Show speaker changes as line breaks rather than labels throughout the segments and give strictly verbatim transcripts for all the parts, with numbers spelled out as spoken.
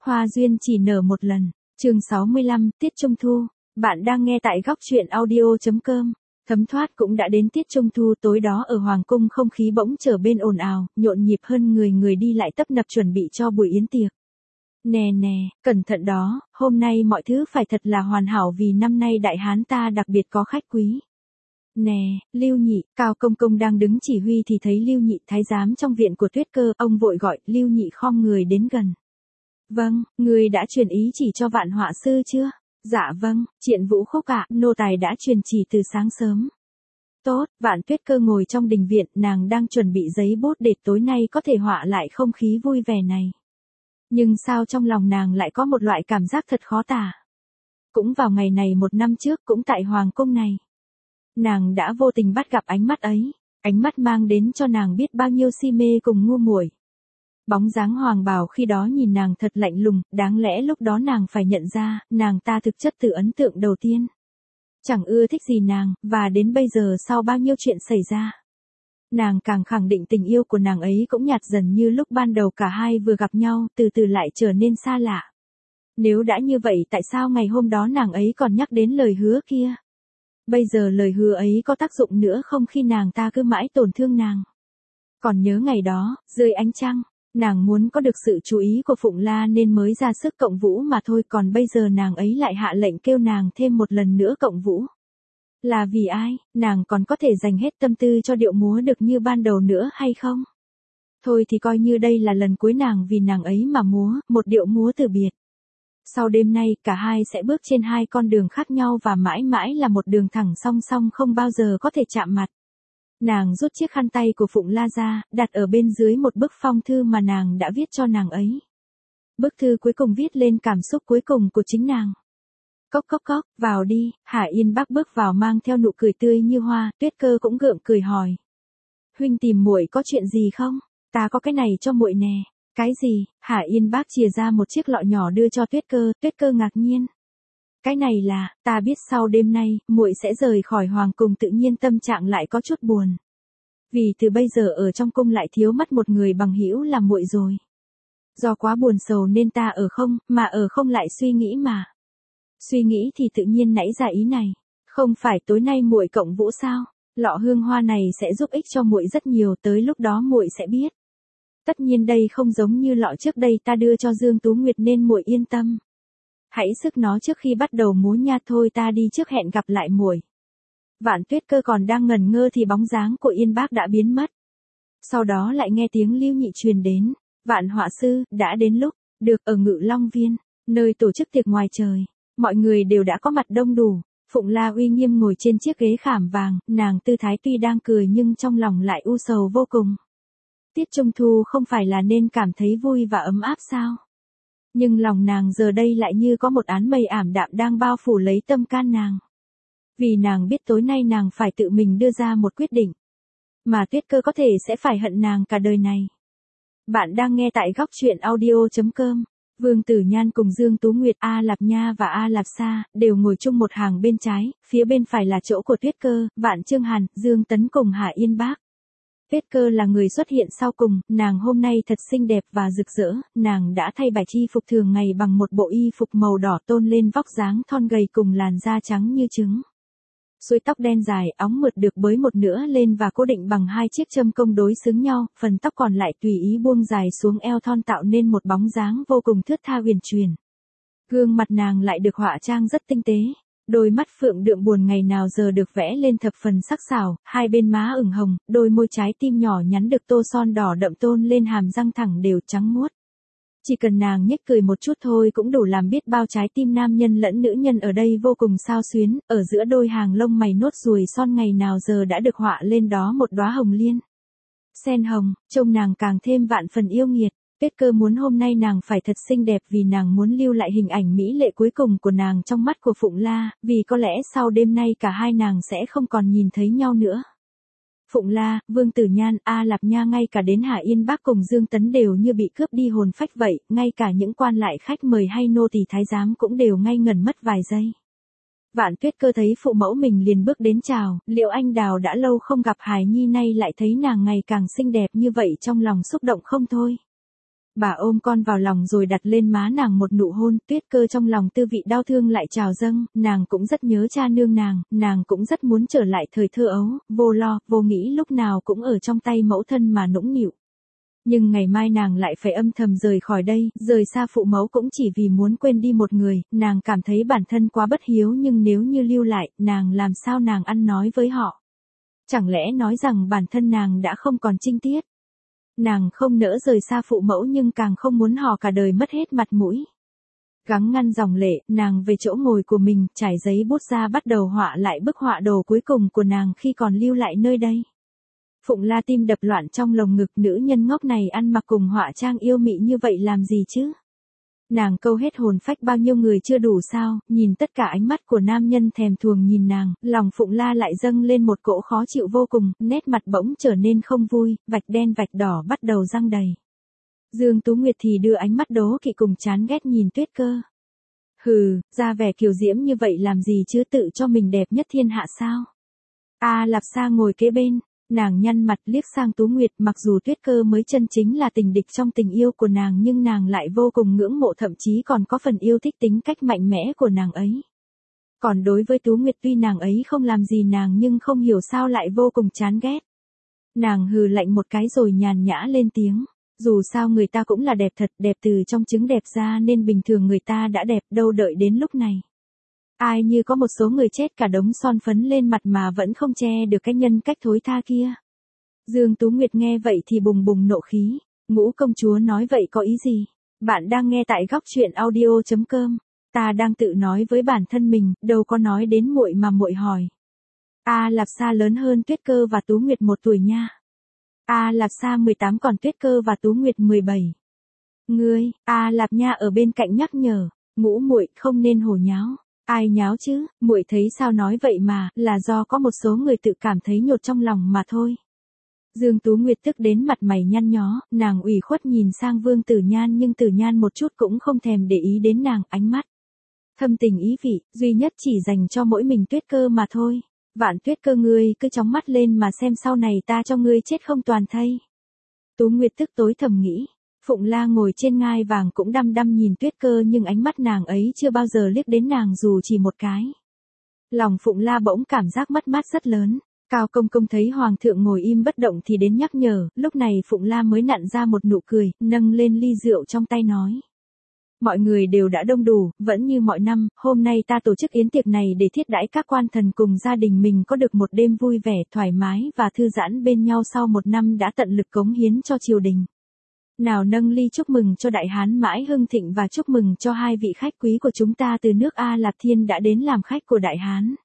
Hoa duyên chỉ nở một lần. Chương sáu mươi lăm, tiết trung thu. Bạn đang nghe tại góc truyện audio chấm com. Thấm thoát cũng đã đến tiết trung thu, tối đó ở hoàng cung không khí bỗng trở bên ồn ào, nhộn nhịp hơn, người người đi lại tấp nập chuẩn bị cho buổi yến tiệc. Nè nè, cẩn thận đó, hôm nay mọi thứ phải thật là hoàn hảo vì năm nay đại hán ta đặc biệt có khách quý. Nè, Lưu Nhị, Cao Công Công đang đứng chỉ huy thì thấy Lưu Nhị thái giám trong viện của Tuyết Cơ, ông vội gọi, Lưu Nhị khom người đến gần. Vâng, người đã truyền ý chỉ cho Vạn họa sư chưa? Dạ vâng, Triện Vũ Khúc ạ, nô tài đã truyền chỉ từ sáng sớm. Tốt, Vạn Tuyết Cơ ngồi trong đình viện, nàng đang chuẩn bị giấy bút để tối nay có thể họa lại không khí vui vẻ này. Nhưng sao trong lòng nàng lại có một loại cảm giác thật khó tả. Cũng vào ngày này một năm trước, cũng tại hoàng cung này, nàng đã vô tình bắt gặp ánh mắt ấy, ánh mắt mang đến cho nàng biết bao nhiêu si mê cùng ngu muội. Bóng dáng Hoàng Bảo khi đó nhìn nàng thật lạnh lùng, đáng lẽ lúc đó nàng phải nhận ra, nàng ta thực chất từ ấn tượng đầu tiên chẳng ưa thích gì nàng, và đến bây giờ sau bao nhiêu chuyện xảy ra, nàng càng khẳng định tình yêu của nàng ấy cũng nhạt dần như lúc ban đầu cả hai vừa gặp nhau, từ từ lại trở nên xa lạ. Nếu đã như vậy tại sao ngày hôm đó nàng ấy còn nhắc đến lời hứa kia? Bây giờ lời hứa ấy có tác dụng nữa không khi nàng ta cứ mãi tổn thương nàng? Còn nhớ ngày đó, dưới ánh trăng, nàng muốn có được sự chú ý của Phụng La nên mới ra sức cộng vũ mà thôi, còn bây giờ nàng ấy lại hạ lệnh kêu nàng thêm một lần nữa cộng vũ. Là vì ai, nàng còn có thể dành hết tâm tư cho điệu múa được như ban đầu nữa hay không? Thôi thì coi như đây là lần cuối nàng vì nàng ấy mà múa, một điệu múa từ biệt. Sau đêm nay, cả hai sẽ bước trên hai con đường khác nhau và mãi mãi là một đường thẳng song song không bao giờ có thể chạm mặt. Nàng rút chiếc khăn tay của Phụng La ra, đặt ở bên dưới một bức phong thư mà nàng đã viết cho nàng ấy. Bức thư cuối cùng viết lên cảm xúc cuối cùng của chính nàng. Cốc cốc cốc, vào đi. Hạ Yên Bắc bước vào mang theo nụ cười tươi như hoa, Tuyết Cơ cũng gượng cười hỏi. Huynh tìm muội có chuyện gì không? Ta có cái này cho muội nè. Cái gì? Hạ Yên Bắc chìa ra một chiếc lọ nhỏ đưa cho Tuyết Cơ, Tuyết Cơ ngạc nhiên. Cái này là, ta biết sau đêm nay, muội sẽ rời khỏi hoàng cung, tự nhiên tâm trạng lại có chút buồn. Vì từ bây giờ ở trong cung lại thiếu mất một người bằng hữu là muội rồi. Do quá buồn sầu nên ta ở không, mà ở không lại suy nghĩ mà. Suy nghĩ thì tự nhiên nảy ra ý này. Không phải tối nay muội cộng vũ sao? Lọ hương hoa này sẽ giúp ích cho muội rất nhiều, tới lúc đó muội sẽ biết. Tất nhiên đây không giống như lọ trước đây ta đưa cho Dương Tú Nguyệt nên muội yên tâm. Hãy sức nó trước khi bắt đầu múa nha, thôi ta đi trước, hẹn gặp lại muội. Vạn Tuyết Cơ còn đang ngẩn ngơ thì bóng dáng của Yên Bác đã biến mất. Sau đó lại nghe tiếng Lưu Nhị truyền đến. Vạn họa sư, đã đến lúc, được ở Ngự Long Viên, nơi tổ chức tiệc ngoài trời. Mọi người đều đã có mặt đông đủ. Phụng La uy nghiêm ngồi trên chiếc ghế khảm vàng, nàng tư thái tuy đang cười nhưng trong lòng lại u sầu vô cùng. Tiết Trung Thu không phải là nên cảm thấy vui và ấm áp sao? Nhưng lòng nàng giờ đây lại như có một áng mây ảm đạm đang bao phủ lấy tâm can nàng. Vì nàng biết tối nay nàng phải tự mình đưa ra một quyết định. Mà Tuyết Cơ có thể sẽ phải hận nàng cả đời này. Bạn đang nghe tại góc truyện audio chấm com. Vương Tử Nhan cùng Dương Tú Nguyệt, A Lạp Nha và A Lạp Sa đều ngồi chung một hàng bên trái, phía bên phải là chỗ của Tuyết Cơ, Vạn Trương Hàn, Dương Tấn cùng Hạ Yên Bác. Tuyết Cơ là người xuất hiện sau cùng, nàng hôm nay thật xinh đẹp và rực rỡ, nàng đã thay bài chi phục thường ngày bằng một bộ y phục màu đỏ tôn lên vóc dáng thon gầy cùng làn da trắng như trứng. Xuôi tóc đen dài, óng mượt được bới một nửa lên và cố định bằng hai chiếc châm công đối xứng nhau, phần tóc còn lại tùy ý buông dài xuống eo thon tạo nên một bóng dáng vô cùng thướt tha huyền truyền. Gương mặt nàng lại được họa trang rất tinh tế. Đôi mắt phượng đượm buồn ngày nào giờ được vẽ lên thập phần sắc sảo, hai bên má ửng hồng, đôi môi trái tim nhỏ nhắn được tô son đỏ đậm tôn lên hàm răng thẳng đều trắng muốt. Chỉ cần nàng nhếch cười một chút thôi cũng đủ làm biết bao trái tim nam nhân lẫn nữ nhân ở đây vô cùng xao xuyến, ở giữa đôi hàng lông mày nốt ruồi son ngày nào giờ đã được họa lên đó một đóa hồng liên. Sen hồng, trông nàng càng thêm vạn phần yêu nghiệt. Tuyết Cơ muốn hôm nay nàng phải thật xinh đẹp vì nàng muốn lưu lại hình ảnh mỹ lệ cuối cùng của nàng trong mắt của Phụng La, vì có lẽ sau đêm nay cả hai nàng sẽ không còn nhìn thấy nhau nữa. Phụng La, Vương Tử Nhan, A Lạp Nha ngay cả đến Hạ Yên Bác cùng Dương Tấn đều như bị cướp đi hồn phách vậy, ngay cả những quan lại khách mời hay nô tỳ thái giám cũng đều ngây ngẩn mất vài giây. Vạn Tuyết Cơ thấy phụ mẫu mình liền bước đến chào, Liệu Anh Đào đã lâu không gặp hài nhi nay lại thấy nàng ngày càng xinh đẹp như vậy trong lòng xúc động không thôi. Bà ôm con vào lòng rồi đặt lên má nàng một nụ hôn, Tuyết Cơ trong lòng tư vị đau thương lại trào dâng, nàng cũng rất nhớ cha nương nàng, nàng cũng rất muốn trở lại thời thơ ấu, vô lo, vô nghĩ lúc nào cũng ở trong tay mẫu thân mà nũng nịu. Nhưng ngày mai nàng lại phải âm thầm rời khỏi đây, rời xa phụ mẫu cũng chỉ vì muốn quên đi một người, nàng cảm thấy bản thân quá bất hiếu nhưng nếu như lưu lại, nàng làm sao nàng ăn nói với họ. Chẳng lẽ nói rằng bản thân nàng đã không còn trinh tiết. Nàng không nỡ rời xa phụ mẫu nhưng càng không muốn họ cả đời mất hết mặt mũi. Gắng ngăn dòng lệ, nàng về chỗ ngồi của mình, trải giấy bút ra bắt đầu họa lại bức họa đồ cuối cùng của nàng khi còn lưu lại nơi đây. Phụng La tim đập loạn trong lồng ngực, nữ nhân ngốc này ăn mặc cùng họa trang yêu mị như vậy làm gì chứ? Nàng câu hết hồn phách bao nhiêu người chưa đủ sao, nhìn tất cả ánh mắt của nam nhân thèm thuồng nhìn nàng, lòng Phụng La lại dâng lên một cỗ khó chịu vô cùng, nét mặt bỗng trở nên không vui, vạch đen vạch đỏ bắt đầu răng đầy. Dương Tú Nguyệt thì đưa ánh mắt đố kỵ cùng chán ghét nhìn Tuyết Cơ. Hừ, ra vẻ kiều diễm như vậy làm gì chứ, tự cho mình đẹp nhất thiên hạ sao? A Lạp Sa ngồi kế bên. Nàng nhăn mặt liếc sang Tú Nguyệt, mặc dù Tuyết Cơ mới chân chính là tình địch trong tình yêu của nàng nhưng nàng lại vô cùng ngưỡng mộ, thậm chí còn có phần yêu thích tính cách mạnh mẽ của nàng ấy. Còn đối với Tú Nguyệt tuy nàng ấy không làm gì nàng nhưng không hiểu sao lại vô cùng chán ghét. Nàng hừ lạnh một cái rồi nhàn nhã lên tiếng, dù sao người ta cũng là đẹp thật, đẹp từ trong trứng đẹp ra nên bình thường người ta đã đẹp, đâu đợi đến lúc này. Ai như có một số người chết cả đống son phấn lên mặt mà vẫn không che được cái nhân cách thối tha kia. Dương Tú Nguyệt nghe vậy thì bùng bùng nộ khí, Ngũ công chúa nói vậy có ý gì? Bạn đang nghe tại góc truyện audio chấm com. Ta đang tự nói với bản thân mình, đâu có nói đến muội mà muội hỏi. A Lạp Sa lớn hơn Tuyết Cơ và Tú Nguyệt một tuổi nha. A Lạp Sa mười tám còn Tuyết Cơ và Tú Nguyệt mười bảy. Ngươi, A Lạp Nha ở bên cạnh nhắc nhở, Ngũ muội không nên hồ nháo. Ai nháo chứ, muội thấy sao nói vậy mà, là do có một số người tự cảm thấy nhột trong lòng mà thôi. Dương Tú Nguyệt tức đến mặt mày nhăn nhó, nàng ủy khuất nhìn sang Vương Tử Nhan nhưng Tử Nhan một chút cũng không thèm để ý đến nàng, ánh mắt thâm tình ý vị, duy nhất chỉ dành cho mỗi mình Tuyết Cơ mà thôi. Vạn Tuyết Cơ ngươi cứ chóng mắt lên mà xem sau này ta cho ngươi chết không toàn thây. Tú Nguyệt tức tối thầm nghĩ. Phụng La ngồi trên ngai vàng cũng đăm đăm nhìn Tuyết Cơ nhưng ánh mắt nàng ấy chưa bao giờ liếc đến nàng dù chỉ một cái. Lòng Phụng La bỗng cảm giác mất mát rất lớn. Cao Công Công thấy Hoàng thượng ngồi im bất động thì đến nhắc nhở, lúc này Phụng La mới nặn ra một nụ cười, nâng lên ly rượu trong tay nói. Mọi người đều đã đông đủ, vẫn như mọi năm, hôm nay ta tổ chức yến tiệc này để thiết đãi các quan thần cùng gia đình mình có được một đêm vui vẻ, thoải mái và thư giãn bên nhau sau một năm đã tận lực cống hiến cho triều đình. Nào nâng ly chúc mừng cho Đại Hán mãi hưng thịnh và chúc mừng cho hai vị khách quý của chúng ta từ nước A Lạp Thiên đã đến làm khách của Đại Hán.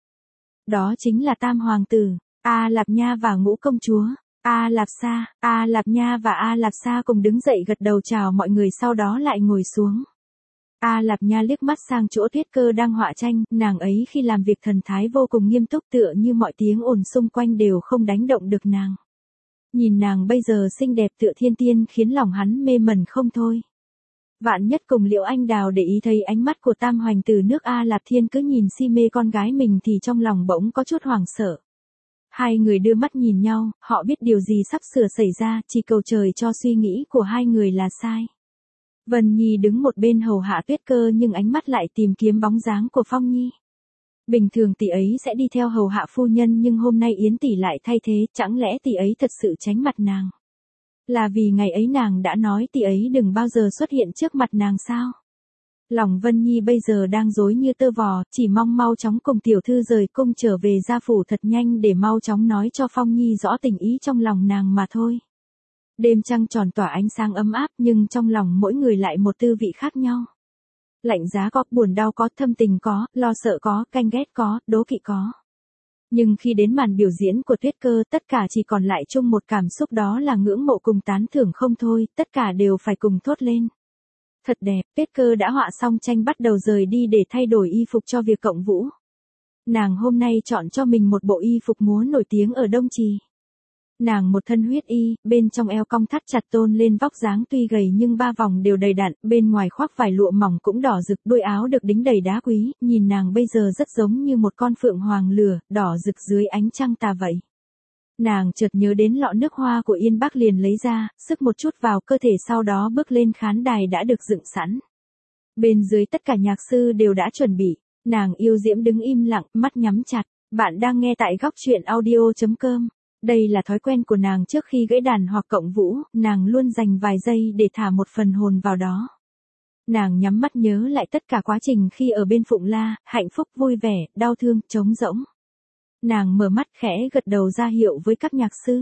Đó chính là Tam Hoàng tử, A Lạp Nha và Ngũ Công Chúa. A Lạp Sa, A Lạp Nha và A Lạp Sa cùng đứng dậy gật đầu chào mọi người sau đó lại ngồi xuống. A Lạp Nha liếc mắt sang chỗ Tuyết Cơ đang họa tranh, nàng ấy khi làm việc thần thái vô cùng nghiêm túc tựa như mọi tiếng ồn xung quanh đều không đánh động được nàng. Nhìn nàng bây giờ xinh đẹp tựa thiên tiên khiến lòng hắn mê mẩn không thôi. Vạn nhất cùng Liễu Anh Đào để ý thấy ánh mắt của Tam Hoành từ nước A Lạp Thiên cứ nhìn si mê con gái mình thì trong lòng bỗng có chút hoảng sợ. Hai người đưa mắt nhìn nhau, họ biết điều gì sắp sửa xảy ra, chỉ cầu trời cho suy nghĩ của hai người là sai. Vân Nhi đứng một bên hầu hạ Tuyết Cơ nhưng ánh mắt lại tìm kiếm bóng dáng của Phong Nhi. Bình thường tỷ ấy sẽ đi theo hầu hạ phu nhân nhưng hôm nay Yến tỷ lại thay thế, chẳng lẽ tỷ ấy thật sự tránh mặt nàng? Là vì ngày ấy nàng đã nói tỷ ấy đừng bao giờ xuất hiện trước mặt nàng sao? Lòng Vân Nhi bây giờ đang rối như tơ vò, chỉ mong mau chóng cùng tiểu thư rời cung trở về gia phủ thật nhanh để mau chóng nói cho Phong Nhi rõ tình ý trong lòng nàng mà thôi. Đêm trăng tròn tỏa ánh sáng ấm áp nhưng trong lòng mỗi người lại một tư vị khác nhau. Lạnh giá có, buồn đau có, thâm tình có, lo sợ có, canh ghét có, đố kỵ có. Nhưng khi đến màn biểu diễn của Tuyết Cơ tất cả chỉ còn lại chung một cảm xúc đó là ngưỡng mộ cùng tán thưởng không thôi, tất cả đều phải cùng thốt lên. Thật đẹp, Tuyết Cơ đã họa xong tranh bắt đầu rời đi để thay đổi y phục cho việc cộng vũ. Nàng hôm nay chọn cho mình một bộ y phục múa nổi tiếng ở Đông Trì. Nàng một thân huyết y, bên trong eo cong thắt chặt tôn lên vóc dáng tuy gầy nhưng ba vòng đều đầy đặn, bên ngoài khoác vải lụa mỏng cũng đỏ rực, đuôi áo được đính đầy đá quý, nhìn nàng bây giờ rất giống như một con phượng hoàng lửa, đỏ rực dưới ánh trăng tà vậy. Nàng chợt nhớ đến lọ nước hoa của Yên Bác liền lấy ra, sức một chút vào cơ thể sau đó bước lên khán đài đã được dựng sẵn. Bên dưới tất cả nhạc sư đều đã chuẩn bị, nàng yêu diễm đứng im lặng, mắt nhắm chặt. Bạn đang nghe tại góc truyện audio chấm com. Đây là thói quen của nàng trước khi gãy đàn hoặc cộng vũ, nàng luôn dành vài giây để thả một phần hồn vào đó. Nàng nhắm mắt nhớ lại tất cả quá trình khi ở bên Phụng La, hạnh phúc, vui vẻ, đau thương, trống rỗng. Nàng mở mắt khẽ gật đầu ra hiệu với các nhạc sư.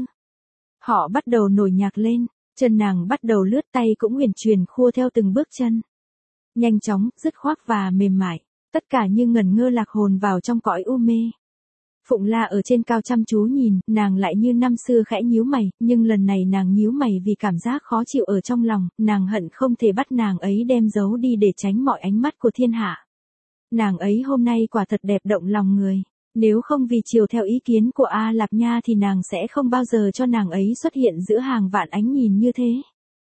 Họ bắt đầu nổi nhạc lên, chân nàng bắt đầu lướt, tay cũng uyển chuyển khua theo từng bước chân. Nhanh chóng, dứt khoát và mềm mại, tất cả như ngẩn ngơ lạc hồn vào trong cõi u mê. Phụng La ở trên cao chăm chú nhìn, nàng lại như năm xưa khẽ nhíu mày, nhưng lần này nàng nhíu mày vì cảm giác khó chịu ở trong lòng, nàng hận không thể bắt nàng ấy đem giấu đi để tránh mọi ánh mắt của thiên hạ. Nàng ấy hôm nay quả thật đẹp động lòng người, nếu không vì chiều theo ý kiến của A Lạp Nha thì nàng sẽ không bao giờ cho nàng ấy xuất hiện giữa hàng vạn ánh nhìn như thế.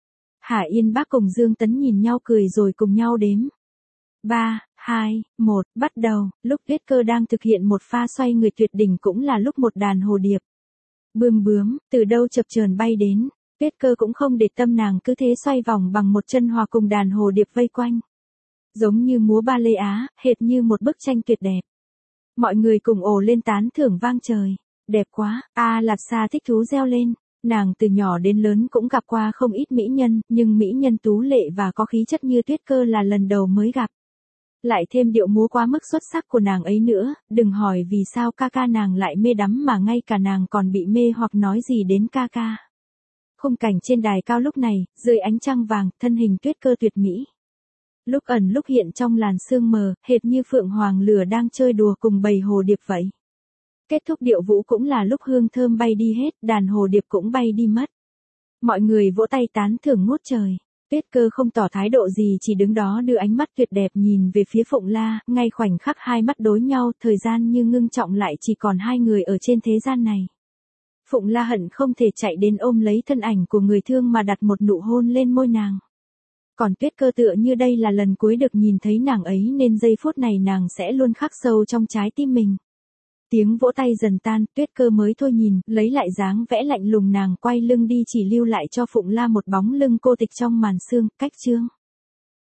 Hà Yên Bác cùng Dương Tấn nhìn nhau cười rồi cùng nhau đếm. ba, hai, một, bắt đầu, lúc Tuyết Cơ đang thực hiện một pha xoay người tuyệt đỉnh cũng là lúc một đàn hồ điệp. Bươm bướm, từ đâu chập chờn bay đến, Tuyết Cơ cũng không để tâm, nàng cứ thế xoay vòng bằng một chân hòa cùng đàn hồ điệp vây quanh. Giống như múa ba lê Á, hệt như một bức tranh tuyệt đẹp. Mọi người cùng ồ lên tán thưởng vang trời. Đẹp quá, A Lạp Sa thích thú reo lên. Nàng từ nhỏ đến lớn cũng gặp qua không ít mỹ nhân, nhưng mỹ nhân tú lệ và có khí chất như Tuyết Cơ là lần đầu mới gặp. Lại thêm điệu múa quá mức xuất sắc của nàng ấy nữa, đừng hỏi vì sao ca ca nàng lại mê đắm mà ngay cả nàng còn bị mê hoặc nói gì đến ca ca. Khung cảnh trên đài cao lúc này, dưới ánh trăng vàng, thân hình Tuyết Cơ tuyệt mỹ. Lúc ẩn lúc hiện trong làn sương mờ, hệt như phượng hoàng lửa đang chơi đùa cùng bầy hồ điệp vậy. Kết thúc điệu vũ cũng là lúc hương thơm bay đi hết, đàn hồ điệp cũng bay đi mất. Mọi người vỗ tay tán thưởng ngút trời. Tuyết Cơ không tỏ thái độ gì, chỉ đứng đó đưa ánh mắt tuyệt đẹp nhìn về phía Phụng La, ngay khoảnh khắc hai mắt đối nhau, thời gian như ngưng trọng lại, chỉ còn hai người ở trên thế gian này. Phụng La hận không thể chạy đến ôm lấy thân ảnh của người thương mà đặt một nụ hôn lên môi nàng. Còn Tuyết Cơ tựa như đây là lần cuối được nhìn thấy nàng ấy nên giây phút này nàng sẽ luôn khắc sâu trong trái tim mình. Tiếng vỗ tay dần tan, Tuyết Cơ mới thôi nhìn, lấy lại dáng vẽ lạnh lùng, nàng quay lưng đi chỉ lưu lại cho Phụng La một bóng lưng cô tịch trong màn sương, cách chương.